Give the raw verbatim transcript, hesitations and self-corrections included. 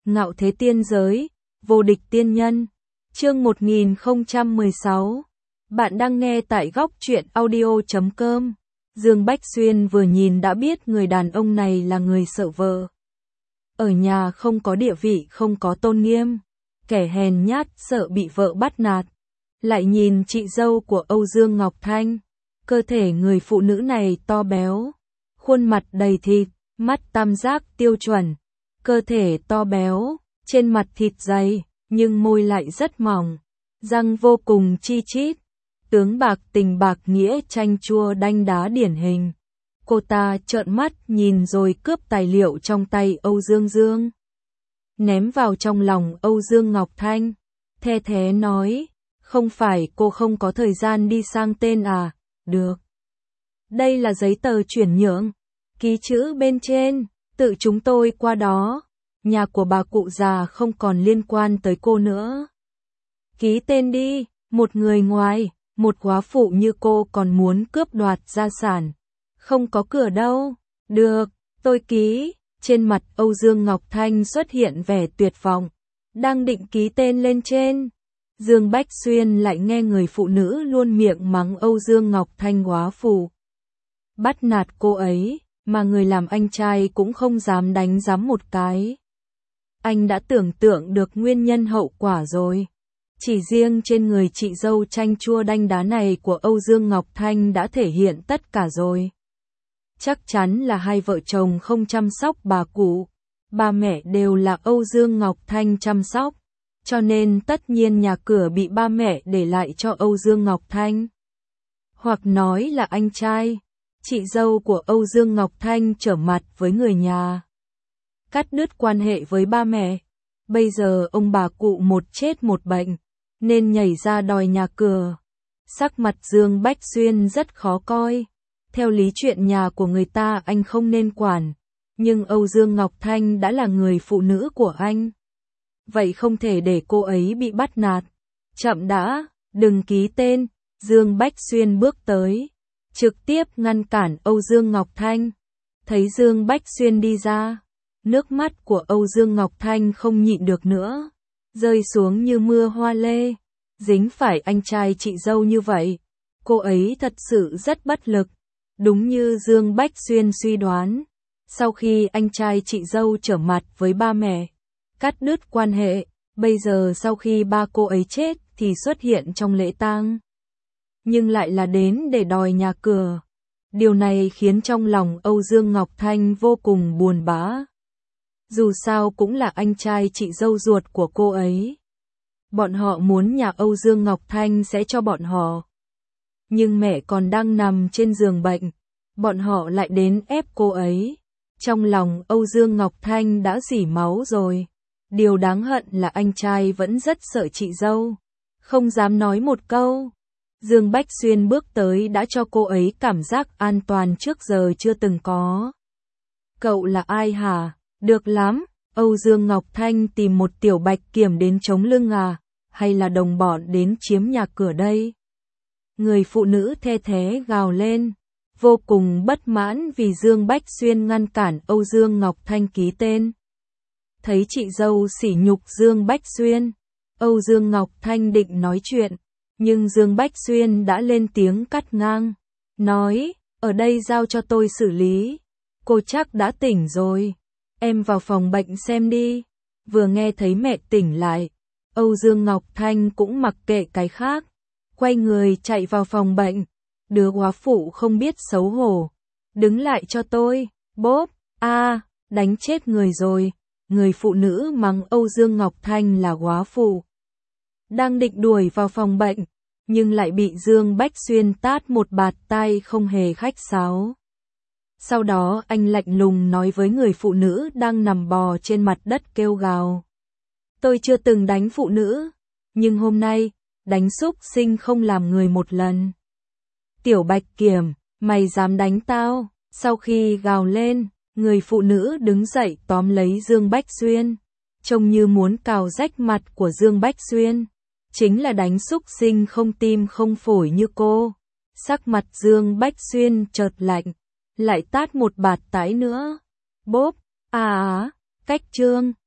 Ngạo thế tiên giới, vô địch tiên nhân. Chương một nghìn không trăm mười sáu. Bạn đang nghe tại góc truyện audio chấm com. Dương Bách Xuyên vừa nhìn đã biết người đàn ông này là người sợ vợ. Ở nhà không có địa vị, không có tôn nghiêm, kẻ hèn nhát sợ bị vợ bắt nạt. Lại nhìn chị dâu của Âu Dương Ngọc Thanh, cơ thể người phụ nữ này to béo, khuôn mặt đầy thịt, mắt tam giác tiêu chuẩn, cơ thể to béo, trên mặt thịt dày, nhưng môi lại rất mỏng, răng vô cùng chi chít, tướng bạc tình bạc nghĩa chanh chua đanh đá điển hình. Cô ta trợn mắt nhìn rồi cướp tài liệu trong tay Âu Dương Dương, ném vào trong lòng Âu Dương Ngọc Thanh, the thé nói, không phải cô không có thời gian đi sang tên à, được. Đây là giấy tờ chuyển nhượng, ký chữ bên trên, tự chúng tôi qua đó, nhà của bà cụ già không còn liên quan tới cô nữa. Ký tên đi, một người ngoài, một góa phụ như cô còn muốn cướp đoạt gia sản. Không có cửa đâu. Được, tôi ký. Trên mặt Âu Dương Ngọc Thanh xuất hiện vẻ tuyệt vọng, đang định ký tên lên trên. Dương Bách Xuyên lại nghe người phụ nữ luôn miệng mắng Âu Dương Ngọc Thanh góa phụ, bắt nạt cô ấy, mà người làm anh trai cũng không dám đánh giám một cái. Anh đã tưởng tượng được nguyên nhân hậu quả rồi. Chỉ riêng trên người chị dâu chanh chua đanh đá này của Âu Dương Ngọc Thanh đã thể hiện tất cả rồi. Chắc chắn là hai vợ chồng không chăm sóc bà cụ, ba mẹ đều là Âu Dương Ngọc Thanh chăm sóc, cho nên tất nhiên nhà cửa bị ba mẹ để lại cho Âu Dương Ngọc Thanh. Hoặc nói là anh trai, chị dâu của Âu Dương Ngọc Thanh trở mặt với người nhà, cắt đứt quan hệ với ba mẹ. Bây giờ ông bà cụ một chết một bệnh, nên nhảy ra đòi nhà cửa. Sắc mặt Dương Bách Xuyên rất khó coi. Theo lý chuyện nhà của người ta anh không nên quản, nhưng Âu Dương Ngọc Thanh đã là người phụ nữ của anh. Vậy không thể để cô ấy bị bắt nạt. Chậm đã, đừng ký tên. Dương Bách Xuyên bước tới, trực tiếp ngăn cản Âu Dương Ngọc Thanh. Thấy Dương Bách Xuyên đi ra, nước mắt của Âu Dương Ngọc Thanh không nhịn được nữa, rơi xuống như mưa hoa lê. Dính phải anh trai chị dâu như vậy, cô ấy thật sự rất bất lực. Đúng như Dương Bách Xuyên suy đoán, sau khi anh trai chị dâu trở mặt với ba mẹ, cắt đứt quan hệ, bây giờ sau khi ba cô ấy chết thì xuất hiện trong lễ tang, nhưng lại là đến để đòi nhà cửa. Điều này khiến trong lòng Âu Dương Ngọc Thanh vô cùng buồn bã. Dù sao cũng là anh trai chị dâu ruột của cô ấy. Bọn họ muốn nhà Âu Dương Ngọc Thanh sẽ cho bọn họ. Nhưng mẹ còn đang nằm trên giường bệnh, bọn họ lại đến ép cô ấy. Trong lòng Âu Dương Ngọc Thanh đã rỉ máu rồi. Điều đáng hận là anh trai vẫn rất sợ chị dâu, không dám nói một câu. Dương Bách Xuyên bước tới đã cho cô ấy cảm giác an toàn trước giờ chưa từng có. Cậu là ai hả? Được lắm, Âu Dương Ngọc Thanh tìm một tiểu bạch kiểm đến chống lưng à, hay là đồng bọn đến chiếm nhà cửa đây? Người phụ nữ the thé gào lên, vô cùng bất mãn vì Dương Bách Xuyên ngăn cản Âu Dương Ngọc Thanh ký tên. Thấy chị dâu sỉ nhục Dương Bách Xuyên, Âu Dương Ngọc Thanh định nói chuyện, nhưng Dương Bách Xuyên đã lên tiếng cắt ngang, nói, ở đây giao cho tôi xử lý, cô chắc đã tỉnh rồi, em vào phòng bệnh xem đi. Vừa nghe thấy mẹ tỉnh lại, Âu Dương Ngọc Thanh cũng mặc kệ cái khác, quay người chạy vào phòng bệnh. Đứa góa phụ không biết xấu hổ, đứng lại cho tôi, bốp, a, đánh chết người rồi. Người phụ nữ mắng Âu Dương Ngọc Thanh là góa phụ, đang định đuổi vào phòng bệnh, nhưng lại bị Dương Bách Xuyên tát một bạt tai không hề khách sáo. Sau đó anh lạnh lùng nói với người phụ nữ đang nằm bò trên mặt đất kêu gào. Tôi chưa từng đánh phụ nữ, nhưng hôm nay, đánh súc sinh không làm người một lần. Tiểu bạch kiểm, mày dám đánh tao? Sau khi gào lên, người phụ nữ đứng dậy tóm lấy Dương Bách Xuyên, trông như muốn cào rách mặt của Dương Bách Xuyên. Chính là đánh súc sinh không tim không phổi như cô. Sắc mặt Dương Bách Xuyên chợt lạnh, lại tát một bạt tái nữa. Bốp, à á, cách trương.